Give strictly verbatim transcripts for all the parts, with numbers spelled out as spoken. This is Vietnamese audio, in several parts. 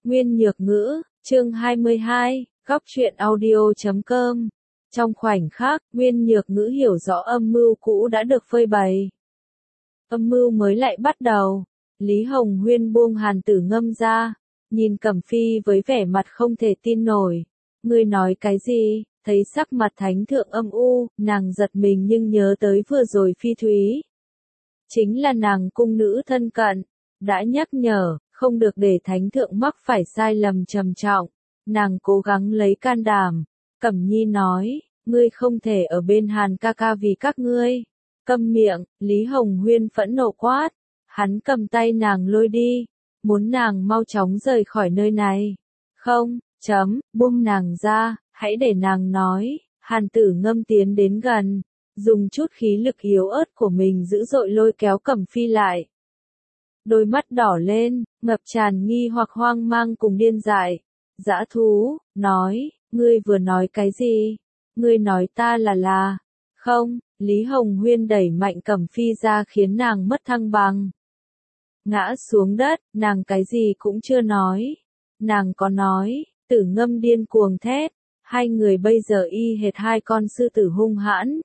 Nguyên Nhược Ngữ, chương hai mươi hai, góc truyện audio chấm com. Trong khoảnh khắc, Nguyên Nhược Ngữ hiểu rõ âm mưu cũ đã được phơi bày. Âm mưu mới lại bắt đầu. Lý Hồng Huyên buông Hàn Tử Ngâm ra, nhìn Cẩm Phi với vẻ mặt không thể tin nổi. Ngươi nói cái gì? Thấy sắc mặt thánh thượng âm u, nàng giật mình nhưng nhớ tới vừa rồi Phi Thúy. Chính là nàng cung nữ thân cận, đã nhắc nhở, không được để thánh thượng mắc phải sai lầm trầm trọng. Nàng cố gắng lấy can đảm. Cẩm Nhi nói, ngươi không thể ở bên Hàn ca ca vì các ngươi. Câm miệng, Lý Hồng Huyên phẫn nộ quát. Hắn cầm tay nàng lôi đi, muốn nàng mau chóng rời khỏi nơi này. Không, chấm, buông nàng ra, hãy để nàng nói. Hàn Tử Ngâm tiến đến gần, dùng chút khí lực yếu ớt của mình dữ dội lôi kéo Cẩm Phi lại. Đôi mắt đỏ lên, ngập tràn nghi hoặc hoang mang cùng điên dại. Dã thú, nói, ngươi vừa nói cái gì? Ngươi nói ta là là... Không, Lý Hồng Huyên đẩy mạnh Cẩm Phi ra khiến nàng mất thăng bằng. Ngã xuống đất, nàng cái gì cũng chưa nói. Nàng có nói, Tử Ngâm điên cuồng thét. Hai người bây giờ y hệt hai con sư tử hung hãn.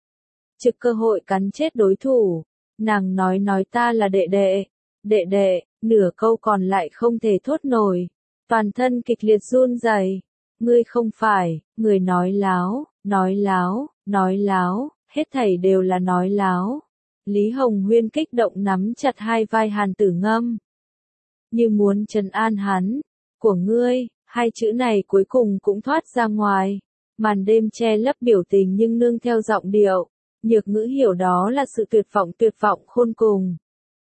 Trực cơ hội cắn chết đối thủ. Nàng nói nói ta là đệ đệ. Đệ đệ, nửa câu còn lại không thể thốt nổi. Toàn thân kịch liệt run rẩy. Ngươi không phải, người nói láo, nói láo, nói láo, hết thảy đều là nói láo. Lý Hồng Huyên kích động nắm chặt hai vai Hàn Tử Ngâm. Như muốn trấn an hắn. Của ngươi, hai chữ này cuối cùng cũng thoát ra ngoài. Màn đêm che lấp biểu tình nhưng nương theo giọng điệu. Nhược Ngữ hiểu đó là sự tuyệt vọng tuyệt vọng khôn cùng.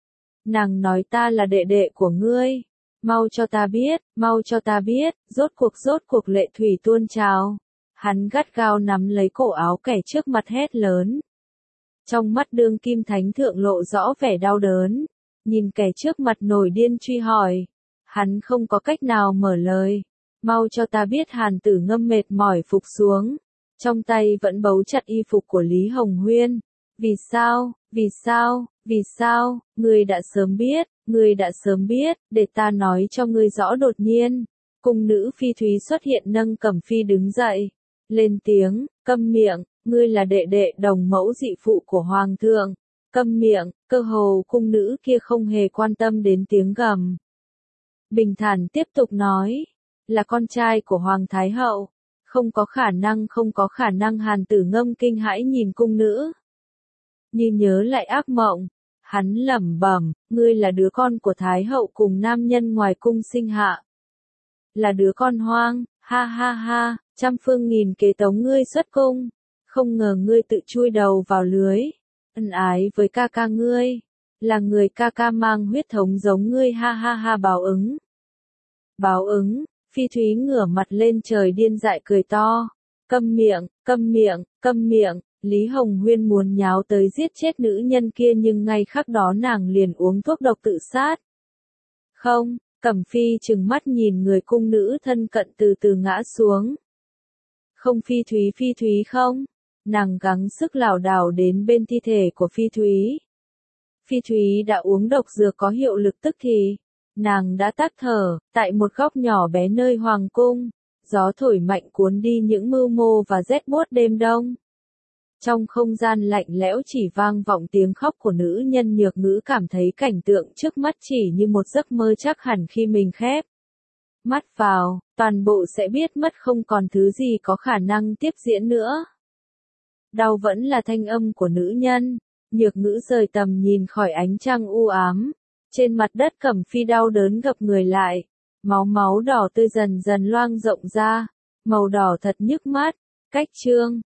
Nàng nói ta là đệ đệ của ngươi. Mau cho ta biết, mau cho ta biết, rốt cuộc rốt cuộc lệ thủy tuôn trào. Hắn gắt gao nắm lấy cổ áo kẻ trước mặt hét lớn. Trong mắt đương kim thánh thượng lộ rõ vẻ đau đớn. Nhìn kẻ trước mặt nổi điên truy hỏi. Hắn không có cách nào mở lời. Mau cho ta biết. Hàn Tử Ngâm mệt mỏi phục xuống. Trong tay vẫn bấu chặt y phục của Lý Hồng Huyên. Vì sao, vì sao, vì sao, ngươi đã sớm biết, ngươi đã sớm biết, để ta nói cho ngươi rõ. Đột nhiên, cung nữ Phi Thúy xuất hiện nâng Cẩm Phi đứng dậy. Lên tiếng, câm miệng, ngươi là đệ đệ đồng mẫu dị phụ của Hoàng thượng. Câm miệng, cơ hồ cung nữ kia không hề quan tâm đến tiếng gầm. Bình thản tiếp tục nói, là con trai của Hoàng Thái Hậu. Không có khả năng, không có khả năng. Hàn Tử Ngâm kinh hãi nhìn cung nữ. Như nhớ lại ác mộng, hắn lẩm bẩm, ngươi là đứa con của Thái Hậu cùng nam nhân ngoài cung sinh hạ. Là đứa con hoang, ha ha ha, trăm phương nghìn kế tống ngươi xuất cung. Không ngờ ngươi tự chui đầu vào lưới. Ân ái với ca ca ngươi. Là người ca ca mang huyết thống giống ngươi, ha ha ha. Báo ứng. Báo ứng. Phi Thúy ngửa mặt lên trời điên dại cười to. Câm miệng, câm miệng, câm miệng. Lý Hồng Huyên muốn nháo tới giết chết nữ nhân kia nhưng ngay khắc đó nàng liền uống thuốc độc tự sát. Không, Cẩm Phi trừng mắt nhìn người cung nữ thân cận từ từ ngã xuống. Không. Phi Thúy, Phi Thúy không. Nàng gắng sức lảo đảo đến bên thi thể của Phi Thúy. Phi Thúy đã uống độc dược có hiệu lực tức thì. Nàng đã tắt thở, tại một góc nhỏ bé nơi hoàng cung. Gió thổi mạnh cuốn đi những mưu mô và rét buốt đêm đông. Trong không gian lạnh lẽo chỉ vang vọng tiếng khóc của nữ nhân. Nhược Ngữ cảm thấy cảnh tượng trước mắt chỉ như một giấc mơ. Chắc hẳn khi mình khép mắt vào, toàn bộ sẽ biết mất không còn thứ gì có khả năng tiếp diễn nữa. Đau vẫn là thanh âm của nữ nhân. Nhược Ngữ rời tầm nhìn khỏi ánh trăng u ám. Trên mặt đất Cẩm Phi đau đớn gập người lại. Máu máu đỏ tươi dần dần loang rộng ra. Màu đỏ thật nhức mắt. Cách chương